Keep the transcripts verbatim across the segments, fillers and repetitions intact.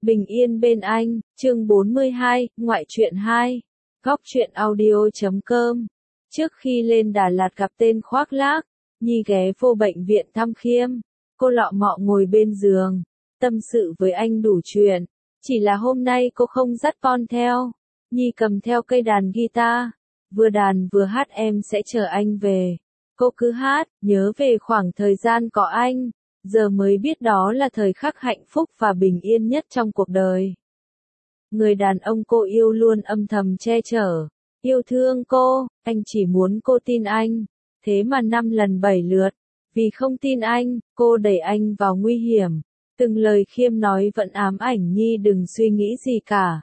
Bình yên bên anh, chương bốn mươi hai, ngoại truyện hai. Góc truyện audio chấm com. Trước khi lên Đà Lạt gặp tên khoác lác, Nhi ghé vô bệnh viện thăm Khiêm. Cô lọ mọ ngồi bên giường, tâm sự với anh đủ chuyện. Chỉ là hôm nay cô không dắt con theo. Nhi cầm theo cây đàn guitar, vừa đàn vừa hát em sẽ chờ anh về. Cô cứ hát, nhớ về khoảng thời gian có anh. Giờ mới biết đó là thời khắc hạnh phúc và bình yên nhất trong cuộc đời. Người đàn ông cô yêu luôn âm thầm che chở, yêu thương cô, anh chỉ muốn cô tin anh. Thế mà năm lần bảy lượt, vì không tin anh, cô đẩy anh vào nguy hiểm. Từng lời Khiêm nói vẫn ám ảnh Nhi đừng suy nghĩ gì cả.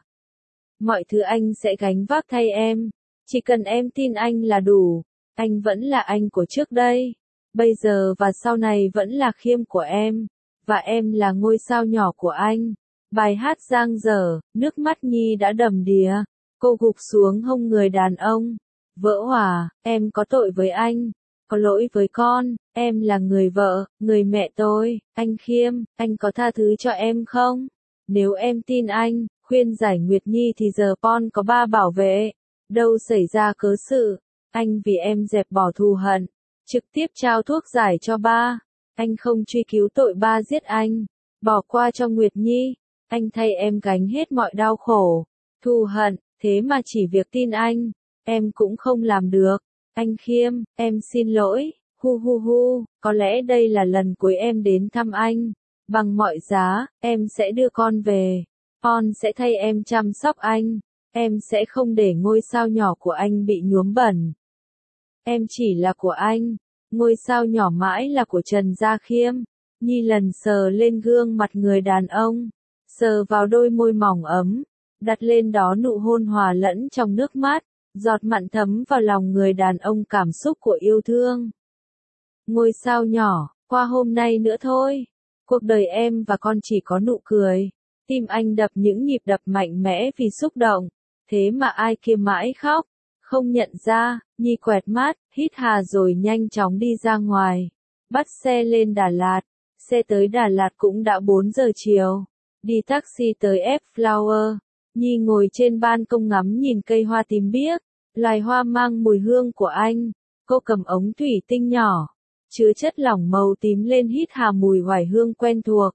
Mọi thứ anh sẽ gánh vác thay em, chỉ cần em tin anh là đủ. Anh vẫn là anh của trước đây, bây giờ và sau này vẫn là Khiêm của em, và em là ngôi sao nhỏ của anh. Bài hát giang dở, nước mắt Nhi đã đầm đìa, cô gục xuống hông người đàn ông. Vỡ hòa, em có tội với anh, có lỗi với con, em là người vợ, người mẹ tôi, anh Khiêm, anh có tha thứ cho em không? Nếu em tin anh, khuyên giải Nguyệt Nhi thì giờ con có ba bảo vệ, đâu xảy ra cớ sự. Anh vì em dẹp bỏ thù hận, trực tiếp trao thuốc giải cho ba. Anh không truy cứu tội ba giết anh, bỏ qua cho Nguyệt Nhi. Anh thay em gánh hết mọi đau khổ, thù hận, thế mà chỉ việc tin anh, em cũng không làm được. Anh Khiêm, em xin lỗi, hu hu hu, có lẽ đây là lần cuối em đến thăm anh. Bằng mọi giá, em sẽ đưa con về, con sẽ thay em chăm sóc anh, em sẽ không để ngôi sao nhỏ của anh bị nhuốm bẩn. Em chỉ là của anh, ngôi sao nhỏ mãi là của Trần Gia Khiêm. Nhi lần sờ lên gương mặt người đàn ông, sờ vào đôi môi mỏng ấm, đặt lên đó nụ hôn hòa lẫn trong nước mắt, giọt mặn thấm vào lòng người đàn ông cảm xúc của yêu thương. Ngôi sao nhỏ, qua hôm nay nữa thôi, cuộc đời em và con chỉ có nụ cười. Tim anh đập những nhịp đập mạnh mẽ vì xúc động, thế mà ai kia mãi khóc. Không nhận ra, Nhi quẹt mắt, hít hà rồi nhanh chóng đi ra ngoài. Bắt xe lên Đà Lạt, xe tới Đà Lạt cũng đã bốn giờ chiều. Đi taxi tới F Flower, Nhi ngồi trên ban công ngắm nhìn cây hoa tím biếc, loài hoa mang mùi hương của anh. Cô cầm ống thủy tinh nhỏ, chứa chất lỏng màu tím lên hít hà mùi hoài hương quen thuộc.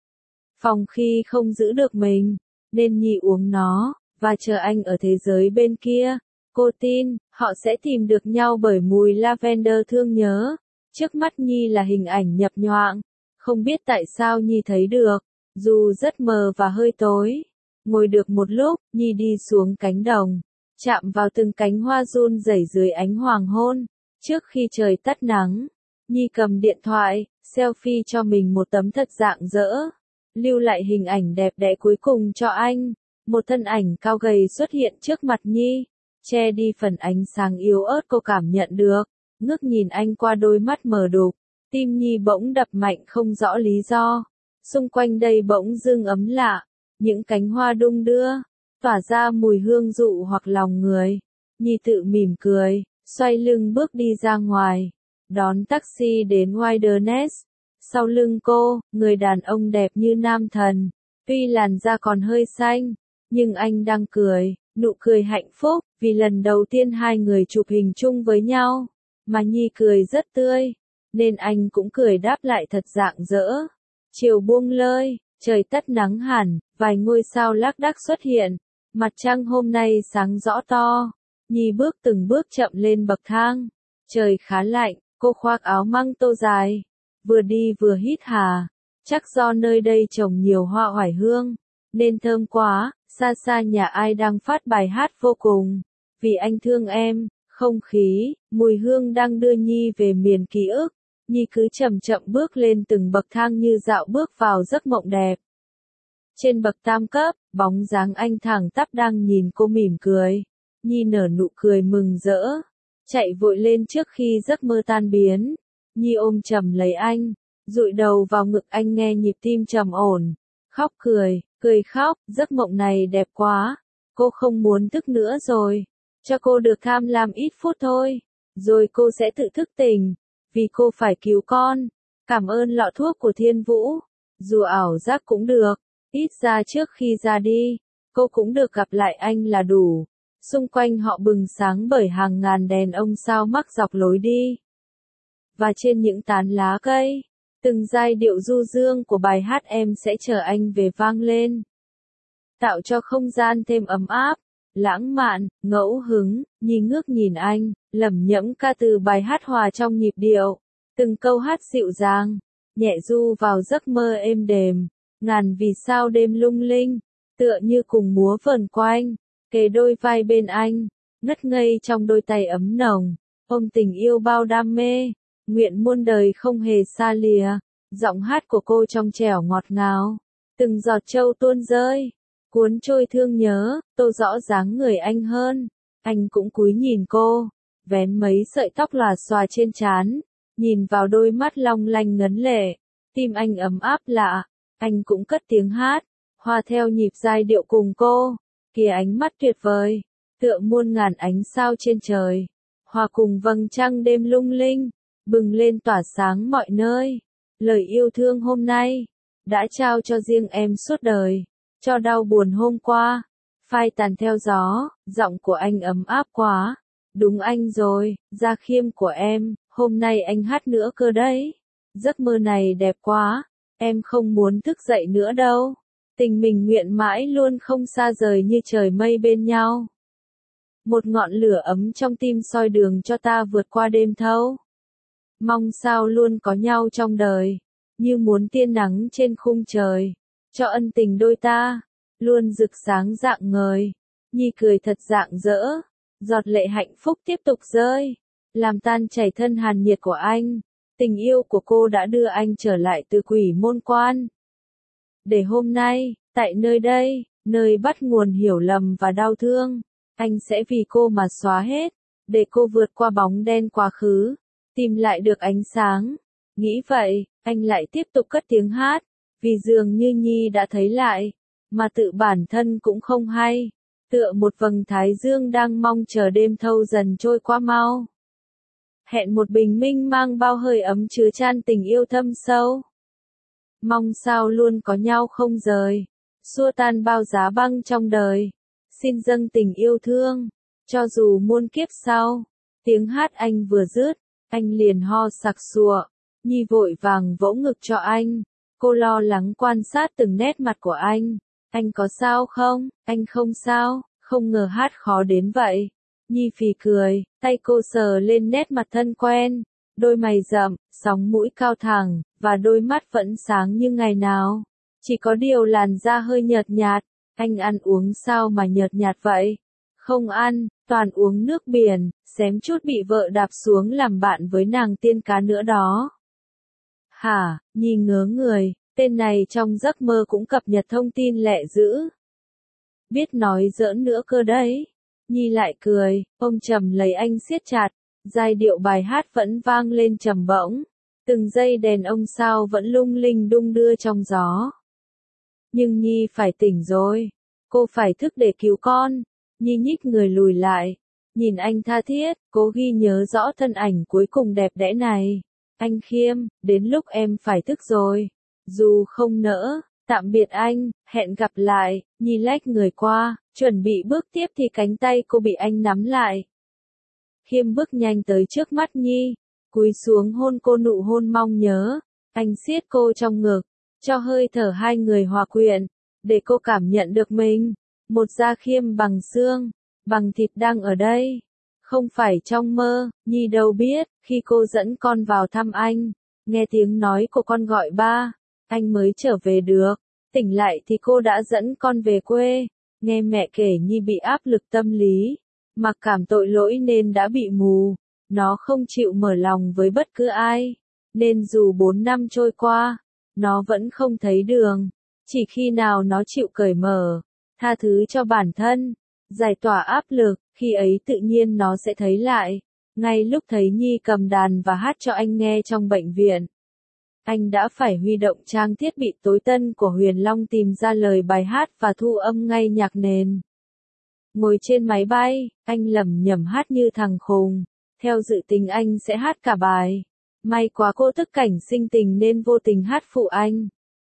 Phòng khi không giữ được mình, nên Nhi uống nó, và chờ anh ở thế giới bên kia. Cô tin, họ sẽ tìm được nhau bởi mùi lavender thương nhớ. Trước mắt Nhi là hình ảnh nhập nhoạng. Không biết tại sao Nhi thấy được, dù rất mờ và hơi tối. Ngồi được một lúc, Nhi đi xuống cánh đồng, chạm vào từng cánh hoa run rẩy dưới ánh hoàng hôn. Trước khi trời tắt nắng, Nhi cầm điện thoại, selfie cho mình một tấm thật rạng rỡ. Lưu lại hình ảnh đẹp đẽ cuối cùng cho anh. Một thân ảnh cao gầy xuất hiện trước mặt Nhi, che đi phần ánh sáng yếu ớt cô cảm nhận được. Ngước nhìn anh qua đôi mắt mờ đục, tim Nhi bỗng đập mạnh không rõ lý do. Xung quanh đây bỗng dưng ấm lạ, những cánh hoa đung đưa, tỏa ra mùi hương dụ hoặc lòng người. Nhi tự mỉm cười, xoay lưng bước đi ra ngoài, đón taxi đến Wilderness. Sau lưng cô, người đàn ông đẹp như nam thần, tuy làn da còn hơi xanh, nhưng anh đang cười, nụ cười hạnh phúc, vì lần đầu tiên hai người chụp hình chung với nhau, mà Nhi cười rất tươi, nên anh cũng cười đáp lại thật rạng rỡ. Chiều buông lơi, trời tắt nắng hẳn, vài ngôi sao lác đác xuất hiện, mặt trăng hôm nay sáng rõ to. Nhi bước từng bước chậm lên bậc thang, trời khá lạnh, cô khoác áo măng tô dài, vừa đi vừa hít hà, chắc do nơi đây trồng nhiều hoa oải hương, nên thơm quá. Xa xa nhà ai đang phát bài hát vô cùng, vì anh thương em, không khí, mùi hương đang đưa Nhi về miền ký ức. Nhi cứ chậm chậm bước lên từng bậc thang như dạo bước vào giấc mộng đẹp. Trên bậc tam cấp, bóng dáng anh thẳng tắp đang nhìn cô mỉm cười. Nhi nở nụ cười mừng rỡ, chạy vội lên trước khi giấc mơ tan biến. Nhi ôm chầm lấy anh, dụi đầu vào ngực anh nghe nhịp tim trầm ổn, khóc cười. Cười khóc, giấc mộng này đẹp quá. Cô không muốn thức nữa rồi. Cho cô được tham lam ít phút thôi. Rồi cô sẽ tự thức tỉnh. Vì cô phải cứu con. Cảm ơn lọ thuốc của Thiên Vũ. Dù ảo giác cũng được. Ít ra trước khi ra đi, cô cũng được gặp lại anh là đủ. Xung quanh họ bừng sáng bởi hàng ngàn đèn ông sao mắc dọc lối đi. Và trên những tán lá cây, từng giai điệu du dương của bài hát Em Sẽ Chờ Anh Về vang lên. Tạo cho không gian thêm ấm áp, lãng mạn, ngẫu hứng. Nhi ngước nhìn anh, lẩm nhẩm ca từ bài hát hòa trong nhịp điệu. Từng câu hát dịu dàng, nhẹ du vào giấc mơ êm đềm. Ngàn vì sao đêm lung linh, tựa như cùng múa vờn quanh, kề đôi vai bên anh, ngất ngây trong đôi tay ấm nồng, ôm tình yêu bao đam mê, nguyện muôn đời không hề xa lìa. Giọng hát của cô trong trẻo ngọt ngào, từng giọt trâu tuôn rơi, cuốn trôi thương nhớ. Tô rõ dáng người anh hơn, anh cũng cúi nhìn cô, vén mấy sợi tóc lòa xòa trên trán, nhìn vào đôi mắt long lanh ngấn lệ, tim anh ấm áp lạ. Anh cũng cất tiếng hát, hòa theo nhịp giai điệu cùng cô. Kìa ánh mắt tuyệt vời, tựa muôn ngàn ánh sao trên trời, hòa cùng vầng trăng đêm lung linh, bừng lên tỏa sáng mọi nơi. Lời yêu thương hôm nay, đã trao cho riêng em suốt đời, cho đau buồn hôm qua, phai tàn theo gió. Giọng của anh ấm áp quá, đúng anh rồi, Gia Khiêm của em, hôm nay anh hát nữa cơ đấy. Giấc mơ này đẹp quá. Em không muốn thức dậy nữa đâu. Tình mình nguyện mãi luôn không xa rời như trời mây bên nhau. Một ngọn lửa ấm trong tim soi đường cho ta vượt qua đêm thâu. Mong sao luôn có nhau trong đời, như muốn tia nắng trên khung trời, cho ân tình đôi ta, luôn rực sáng rạng ngời. Nhi cười thật rạng rỡ, giọt lệ hạnh phúc tiếp tục rơi, làm tan chảy thân hàn nhiệt của anh. Tình yêu của cô đã đưa anh trở lại từ quỷ môn quan. Để hôm nay, tại nơi đây, nơi bắt nguồn hiểu lầm và đau thương, anh sẽ vì cô mà xóa hết, để cô vượt qua bóng đen quá khứ, tìm lại được ánh sáng. Nghĩ vậy, anh lại tiếp tục cất tiếng hát, vì dường như Nhi đã thấy lại, mà tự bản thân cũng không hay, tựa một vầng thái dương đang mong chờ đêm thâu dần trôi qua mau. Hẹn một bình minh mang bao hơi ấm chứa chan tình yêu thâm sâu. Mong sao luôn có nhau không rời, xua tan bao giá băng trong đời. Xin dâng tình yêu thương, cho dù muôn kiếp sau. Tiếng hát anh vừa dứt, anh liền ho sặc sụa. Nhi vội vàng vỗ ngực cho anh. Cô lo lắng quan sát từng nét mặt của anh. Anh có sao không? Anh không sao, không ngờ hát khó đến vậy. Nhi phì cười, tay cô sờ lên nét mặt thân quen, đôi mày rậm, sóng mũi cao thẳng, và đôi mắt vẫn sáng như ngày nào. Chỉ có điều làn da hơi nhợt nhạt, anh ăn uống sao mà nhợt nhạt vậy? Không ăn, toàn uống nước biển, xém chút bị vợ đạp xuống làm bạn với nàng tiên cá nữa đó. Hả, Nhi ngớ người, tên này trong giấc mơ cũng cập nhật thông tin lẹ dữ. Biết nói giỡn nữa cơ đấy. Nhi lại cười, ôm chầm lấy anh siết chặt, giai điệu bài hát vẫn vang lên trầm bổng, từng giây đèn ông sao vẫn lung linh đung đưa trong gió. Nhưng Nhi phải tỉnh rồi, cô phải thức để cứu con. Nhi nhích người lùi lại, nhìn anh tha thiết, cố ghi nhớ rõ thân ảnh cuối cùng đẹp đẽ này. Anh Khiêm, đến lúc em phải thức rồi, dù không nỡ. Tạm biệt anh, hẹn gặp lại. Nhi lách người qua, chuẩn bị bước tiếp thì cánh tay cô bị anh nắm lại. Khiêm bước nhanh tới trước mắt Nhi, cúi xuống hôn cô nụ hôn mong nhớ. Anh siết cô trong ngực, cho hơi thở hai người hòa quyện, để cô cảm nhận được mình, một Gia Khiêm bằng xương, bằng thịt đang ở đây. Không phải trong mơ. Nhi đâu biết, khi cô dẫn con vào thăm anh, nghe tiếng nói của con gọi ba, anh mới trở về được. Tỉnh lại thì cô đã dẫn con về quê. Nghe mẹ kể Nhi bị áp lực tâm lý, mặc cảm tội lỗi nên đã bị mù. Nó không chịu mở lòng với bất cứ ai, nên dù bốn năm trôi qua, nó vẫn không thấy đường. Chỉ khi nào nó chịu cởi mở, tha thứ cho bản thân, giải tỏa áp lực, khi ấy tự nhiên nó sẽ thấy lại. Ngay lúc thấy Nhi cầm đàn và hát cho anh nghe trong bệnh viện, anh đã phải huy động trang thiết bị tối tân của Huyền Long tìm ra lời bài hát và thu âm ngay nhạc nền. Ngồi trên máy bay, anh lẩm nhẩm hát như thằng khùng. Theo dự tính anh sẽ hát cả bài. May quá cô thức cảnh sinh tình nên vô tình hát phụ anh.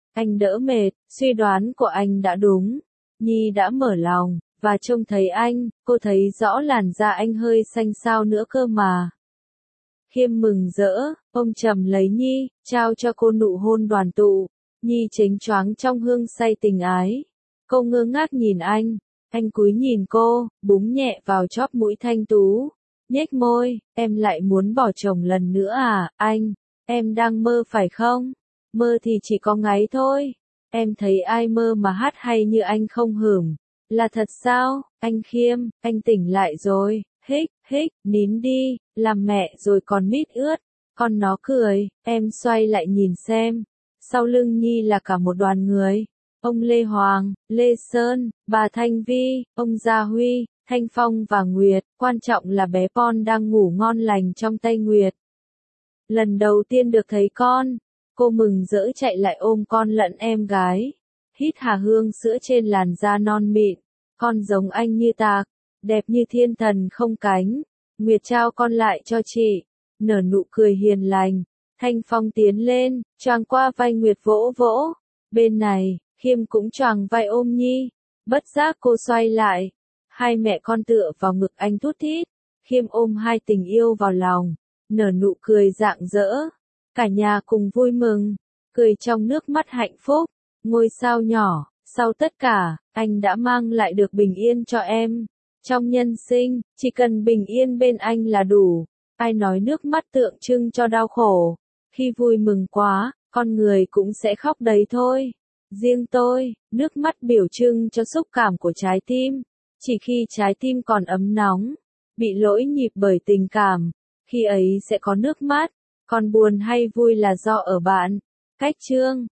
Anh đỡ mệt, suy đoán của anh đã đúng. Nhi đã mở lòng, và trông thấy anh, cô thấy rõ làn da anh hơi xanh xao nữa cơ mà. Khiêm mừng rỡ, ôm chầm lấy Nhi, trao cho cô nụ hôn đoàn tụ. Nhi chếnh choáng trong hương say tình ái. Cô ngơ ngác nhìn anh, anh cúi nhìn cô, búng nhẹ vào chóp mũi thanh tú. Nhếch môi, em lại muốn bỏ chồng lần nữa à, anh? Em đang mơ phải không? Mơ thì chỉ có ngáy thôi. Em thấy ai mơ mà hát hay như anh không hửm. Là thật sao, anh Khiêm, anh tỉnh lại rồi, hích, hích, nín đi, làm mẹ rồi còn mít ướt. Con nó cười, em xoay lại nhìn xem. Sau lưng Nhi là cả một đoàn người. Ông Lê Hoàng, Lê Sơn, bà Thanh Vi, ông Gia Huy, Thanh Phong và Nguyệt, quan trọng là bé Pon đang ngủ ngon lành trong tay Nguyệt. Lần đầu tiên được thấy con, cô mừng rỡ chạy lại ôm con lẫn em gái. Hít hà hương sữa trên làn da non mịn, con giống anh như tạc, đẹp như thiên thần không cánh. Nguyệt trao con lại cho chị, nở nụ cười hiền lành. Thanh Phong tiến lên, choàng qua vai Nguyệt vỗ vỗ. Bên này, Khiêm cũng choàng vai ôm Nhi. Bất giác cô xoay lại. Hai mẹ con tựa vào ngực anh thút thít. Khiêm ôm hai tình yêu vào lòng, nở nụ cười rạng rỡ. Cả nhà cùng vui mừng, cười trong nước mắt hạnh phúc. Ngôi sao nhỏ, sau tất cả, anh đã mang lại được bình yên cho em. Trong nhân sinh, chỉ cần bình yên bên anh là đủ. Ai nói nước mắt tượng trưng cho đau khổ. Khi vui mừng quá, con người cũng sẽ khóc đấy thôi. Riêng tôi, nước mắt biểu trưng cho xúc cảm của trái tim. Chỉ khi trái tim còn ấm nóng, bị lỗi nhịp bởi tình cảm, khi ấy sẽ có nước mắt. Còn buồn hay vui là do ở bạn. Cách chương